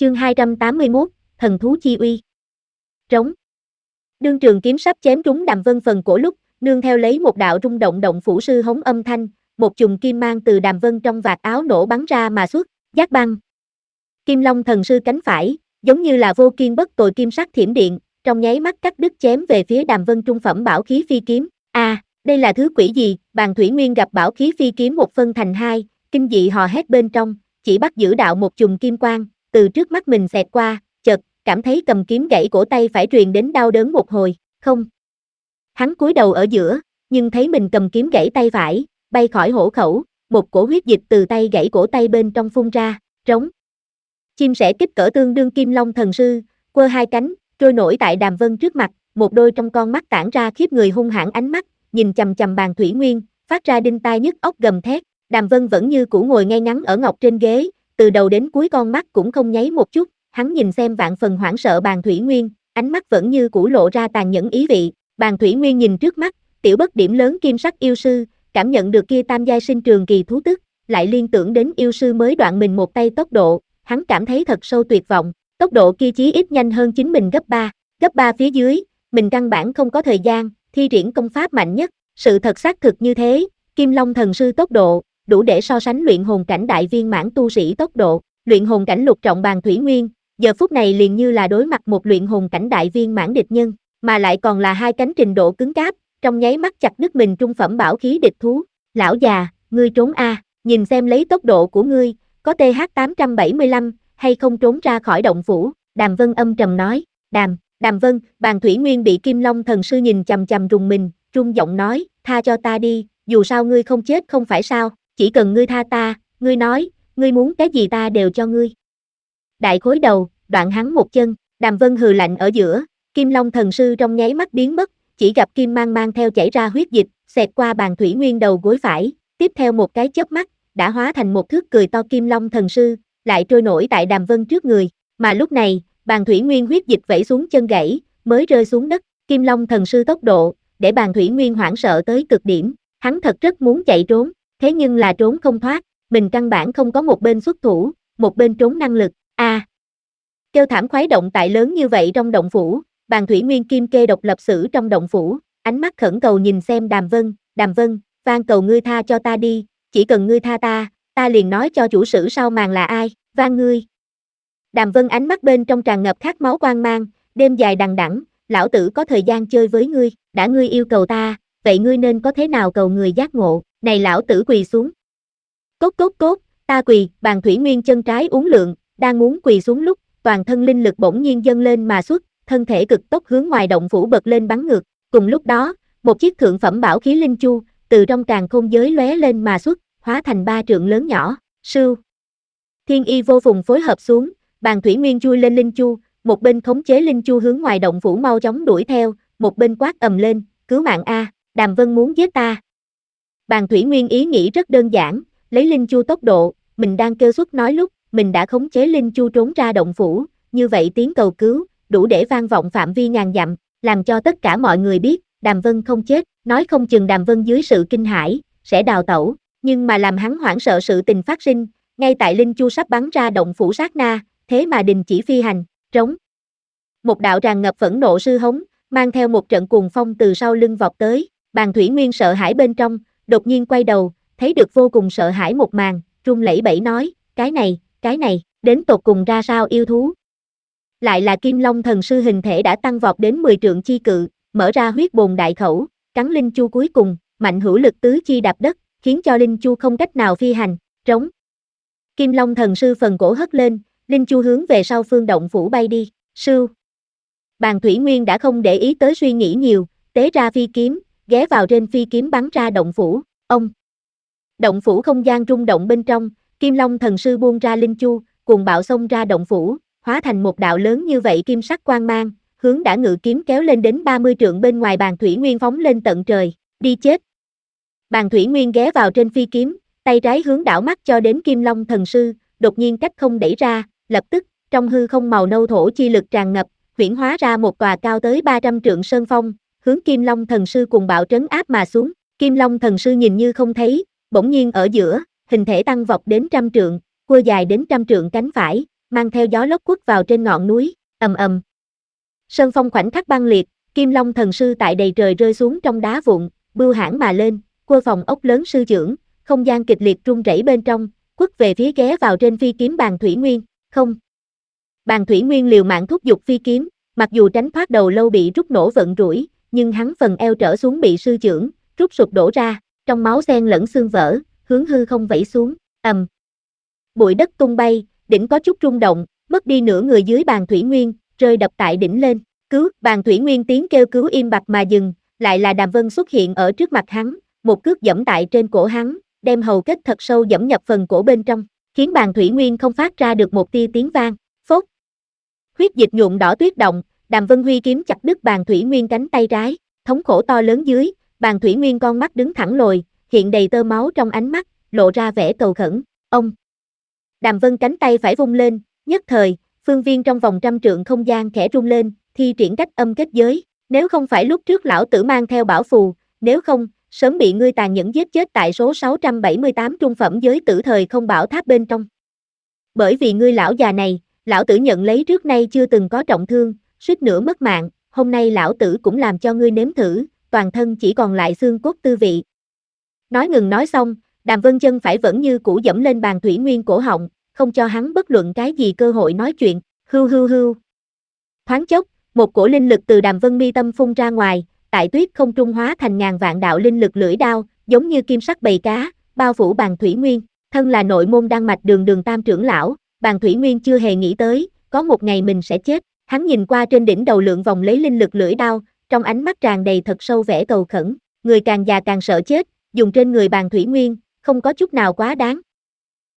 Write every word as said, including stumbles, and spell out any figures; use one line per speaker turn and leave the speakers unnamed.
Chương hai trăm tám mươi mốt, Thần thú chi uy. Trống. Đương trường kiếm sắp chém trúng Đàm Vân phần cổ lúc, nương theo lấy một đạo rung động động phủ sư hống âm thanh, một chùm kim mang từ Đàm Vân trong vạt áo nổ bắn ra mà xuất, giác băng. Kim Long thần sư cánh phải, giống như là vô kiên bất tồi kim sắc thiểm điện, trong nháy mắt cắt đứt chém về phía Đàm Vân trung phẩm bảo khí phi kiếm. A, à, đây là thứ quỷ gì? Bàn Thủy Nguyên gặp bảo khí phi kiếm một phân thành hai, kinh dị hò hét bên trong, chỉ bắt giữ đạo một chùm kim quang, từ trước mắt mình xẹt qua, chợt cảm thấy cầm kiếm gãy cổ tay phải truyền đến đau đớn một hồi, không. Hắn cúi đầu ở giữa, nhưng thấy mình cầm kiếm gãy tay phải, bay khỏi hổ khẩu, một cổ huyết dịch từ tay gãy cổ tay bên trong phun ra, trống. Chim sẻ kích cỡ tương đương Kim Long thần sư, quơ hai cánh, trôi nổi tại Đàm Vân trước mặt, một đôi trong con mắt tản ra khiếp người hung hãn ánh mắt, nhìn chằm chằm Bàn Thủy Nguyên, phát ra đinh tai nhức óc gầm thét. Đàm Vân vẫn như cũ ngồi ngay ngắn ở ngọc trên ghế, từ đầu đến cuối con mắt cũng không nháy một chút, hắn nhìn xem vạn phần hoảng sợ Bàn Thủy Nguyên, ánh mắt vẫn như cũ lộ ra tàn nhẫn ý vị. Bàn Thủy Nguyên nhìn trước mắt, tiểu bất điểm lớn kim sắc yêu sư, cảm nhận được kia tam giai sinh trường kỳ thú tức, lại liên tưởng đến yêu sư mới đoạn mình một tay tốc độ, hắn cảm thấy thật sâu tuyệt vọng, tốc độ kia chí ít nhanh hơn chính mình gấp ba, gấp ba phía dưới, mình căn bản không có thời gian thi triển công pháp mạnh nhất, sự thật xác thực như thế, Kim Long thần sư tốc độ đủ để so sánh luyện hồn cảnh đại viên mãn tu sĩ tốc độ, luyện hồn cảnh lục trọng Bàn Thủy Nguyên, giờ phút này liền như là đối mặt một luyện hồn cảnh đại viên mãn địch nhân, mà lại còn là hai cánh trình độ cứng cáp, trong nháy mắt chặt đứt mình trung phẩm bảo khí địch thú. Lão già, ngươi trốn a, nhìn xem lấy tốc độ của ngươi, có T H tám trăm bảy mươi lăm hay không trốn ra khỏi động phủ? Đàm Vân âm trầm nói. Đàm, Đàm Vân, Bàn Thủy Nguyên bị Kim Long thần sư nhìn chằm chằm rùng mình, rung giọng nói, tha cho ta đi, dù sao ngươi không chết không phải sao, chỉ cần ngươi tha ta, ngươi nói, ngươi muốn cái gì ta đều cho ngươi. Đại khối đầu, đoạn hắn một chân, Đàm Vân hừ lạnh ở giữa, Kim Long thần sư trong nháy mắt biến mất, chỉ gặp kim mang mang theo chảy ra huyết dịch, xẹt qua Bàn Thủy Nguyên đầu gối phải, tiếp theo một cái chớp mắt, đã hóa thành một thước cười to Kim Long thần sư, lại trôi nổi tại Đàm Vân trước người, mà lúc này, Bàn Thủy Nguyên huyết dịch vẩy xuống chân gãy, mới rơi xuống đất, Kim Long thần sư tốc độ, để Bàn Thủy Nguyên hoảng sợ tới cực điểm, hắn thật rất muốn chạy trốn, thế nhưng là trốn không thoát, mình căn bản không có một bên xuất thủ, một bên trốn năng lực, a. À, kêu thảm khoái động tại lớn như vậy trong động phủ, Bàn Thủy Nguyên kim kê độc lập sử trong động phủ, ánh mắt khẩn cầu nhìn xem Đàm Vân, Đàm Vân, van cầu ngươi tha cho ta đi, chỉ cần ngươi tha ta, ta liền nói cho chủ sử sau màn là ai, van ngươi. Đàm Vân ánh mắt bên trong tràn ngập khát máu quang mang, đêm dài đằng đẵng, lão tử có thời gian chơi với ngươi, đã ngươi yêu cầu ta, vậy ngươi nên có thế nào cầu người giác ngộ, này lão tử quỳ xuống. Cốt cốt cốt, ta quỳ, Bàn Thủy Nguyên chân trái uốn lượn, đang muốn quỳ xuống lúc, toàn thân linh lực bỗng nhiên dâng lên mà xuất, thân thể cực tốc hướng ngoài động phủ bật lên bắn ngược, cùng lúc đó, một chiếc thượng phẩm bảo khí linh chu, từ trong càn khôn giới lóe lên mà xuất, hóa thành ba trượng lớn nhỏ, sưu. Thiên y vô phùng phối hợp xuống, Bàn Thủy Nguyên chui lên linh chu, một bên khống chế linh chu hướng ngoài động phủ mau chóng đuổi theo, một bên quát ầm lên, cứu mạng a, Đàm Vân muốn giết ta. Bàn Thủy Nguyên ý nghĩ rất đơn giản, lấy linh chu tốc độ, mình đang kêu xuất nói lúc, mình đã khống chế linh chu trốn ra động phủ, như vậy tiếng cầu cứu, đủ để vang vọng phạm vi ngàn dặm, làm cho tất cả mọi người biết, Đàm Vân không chết, nói không chừng Đàm Vân dưới sự kinh hãi, sẽ đào tẩu, nhưng mà làm hắn hoảng sợ sự tình phát sinh, ngay tại linh chu sắp bắn ra động phủ sát na, thế mà đình chỉ phi hành, trống. Một đạo tràn ngập phẫn nộ sư hống, mang theo một trận cuồng phong từ sau lưng vọt tới, Bàn Thủy Nguyên sợ hãi bên trong, đột nhiên quay đầu, thấy được vô cùng sợ hãi một màn, run lẩy bẩy nói, cái này, cái này, đến tột cùng ra sao yêu thú. Lại là Kim Long thần sư hình thể đã tăng vọt đến mười trượng chi cự, mở ra huyết bồn đại khẩu, cắn linh chu cuối cùng, mạnh hữu lực tứ chi đạp đất, khiến cho linh chu không cách nào phi hành, trống. Kim Long thần sư phần cổ hất lên, linh chu hướng về sau phương động phủ bay đi, sưu. Bàn Thủy Nguyên đã không để ý tới suy nghĩ nhiều, tế ra phi kiếm, ghé vào trên phi kiếm bắn ra động phủ, ông. Động phủ không gian rung động bên trong, Kim Long thần sư buông ra linh chu, cuồng bạo xông ra động phủ, hóa thành một đạo lớn như vậy kim sắc quang mang, hướng đã ngự kiếm kéo lên đến ba mươi trượng bên ngoài Bàn Thủy Nguyên phóng lên tận trời, đi chết. Bàn Thủy Nguyên ghé vào trên phi kiếm, tay trái hướng đảo mắt cho đến Kim Long thần sư, đột nhiên cách không đẩy ra, lập tức, trong hư không màu nâu thổ chi lực tràn ngập, huyễn hóa ra một tòa cao tới ba trăm trượng sơn phong, hướng Kim Long thần sư cùng bạo trấn áp mà xuống. Kim Long thần sư nhìn như không thấy, bỗng nhiên ở giữa, hình thể tăng vọt đến trăm trượng, cua dài đến trăm trượng cánh phải, mang theo gió lốc quất vào trên ngọn núi, ầm ầm. Sơn phong khoảnh khắc băng liệt, Kim Long thần sư tại đầy trời rơi xuống trong đá vụn, bưu hãn mà lên, quơ phòng ốc lớn sư trưởng, không gian kịch liệt rung rẩy bên trong, quất về phía ghé vào trên phi kiếm Bàn Thủy Nguyên, không. Bàn Thủy Nguyên liều mạng thúc giục phi kiếm, mặc dù tránh thoát đầu lâu bị rút nổ vận rủi, nhưng hắn phần eo trở xuống bị sư trưởng, rút sụp đổ ra, trong máu xen lẫn xương vỡ, hướng hư không vẩy xuống, ầm. Bụi đất tung bay, đỉnh có chút rung động, mất đi nửa người dưới Bàn Thủy Nguyên, rơi đập tại đỉnh lên, cứu, Bàn Thủy Nguyên tiếng kêu cứu im bặt mà dừng, lại là Đàm Vân xuất hiện ở trước mặt hắn, một cước giẫm tại trên cổ hắn, đem hầu kết thật sâu giẫm nhập phần cổ bên trong, khiến Bàn Thủy Nguyên không phát ra được một tia tiếng vang, phốt. Huyết dịch nhuộm đỏ tuyết động, Đàm Vân huy kiếm chặt đứt Bàn Thủy Nguyên cánh tay trái, thống khổ to lớn dưới, Bàn Thủy Nguyên con mắt đứng thẳng lồi, hiện đầy tơ máu trong ánh mắt, lộ ra vẻ cầu khẩn, ông. Đàm Vân cánh tay phải vung lên, nhất thời, phương viên trong vòng trăm trượng không gian khẽ rung lên, thi triển cách âm kết giới, nếu không phải lúc trước lão tử mang theo bảo phù, nếu không, sớm bị ngươi tàn nhẫn giết chết tại số sáu trăm bảy mươi tám trung phẩm giới tử thời không bảo tháp bên trong. Bởi vì ngươi lão già này, lão tử nhận lấy trước nay chưa từng có trọng thương, suýt nữa mất mạng, hôm nay lão tử cũng làm cho ngươi nếm thử, toàn thân chỉ còn lại xương cốt tư vị. Nói ngừng nói xong, Đàm Vân chân phải vẫn như cũ dẫm lên Bàn Thủy Nguyên cổ họng, không cho hắn bất luận cái gì cơ hội nói chuyện, hưu hưu hưu. Thoáng chốc, một cổ linh lực từ Đàm Vân mi tâm phun ra ngoài, tại tuyết không trung hóa thành ngàn vạn đạo linh lực lưỡi đao, giống như kim sắc bầy cá, bao phủ Bàn Thủy Nguyên, thân là nội môn đan mạch Đường Đường Tam trưởng lão, Bàn Thủy Nguyên chưa hề nghĩ tới, có một ngày mình sẽ chết, hắn nhìn qua trên đỉnh đầu lượng vòng lấy linh lực lưỡi đao, trong ánh mắt tràn đầy thật sâu vẻ cầu khẩn, người càng già càng sợ chết, dùng trên người Bàn Thủy Nguyên, không có chút nào quá đáng,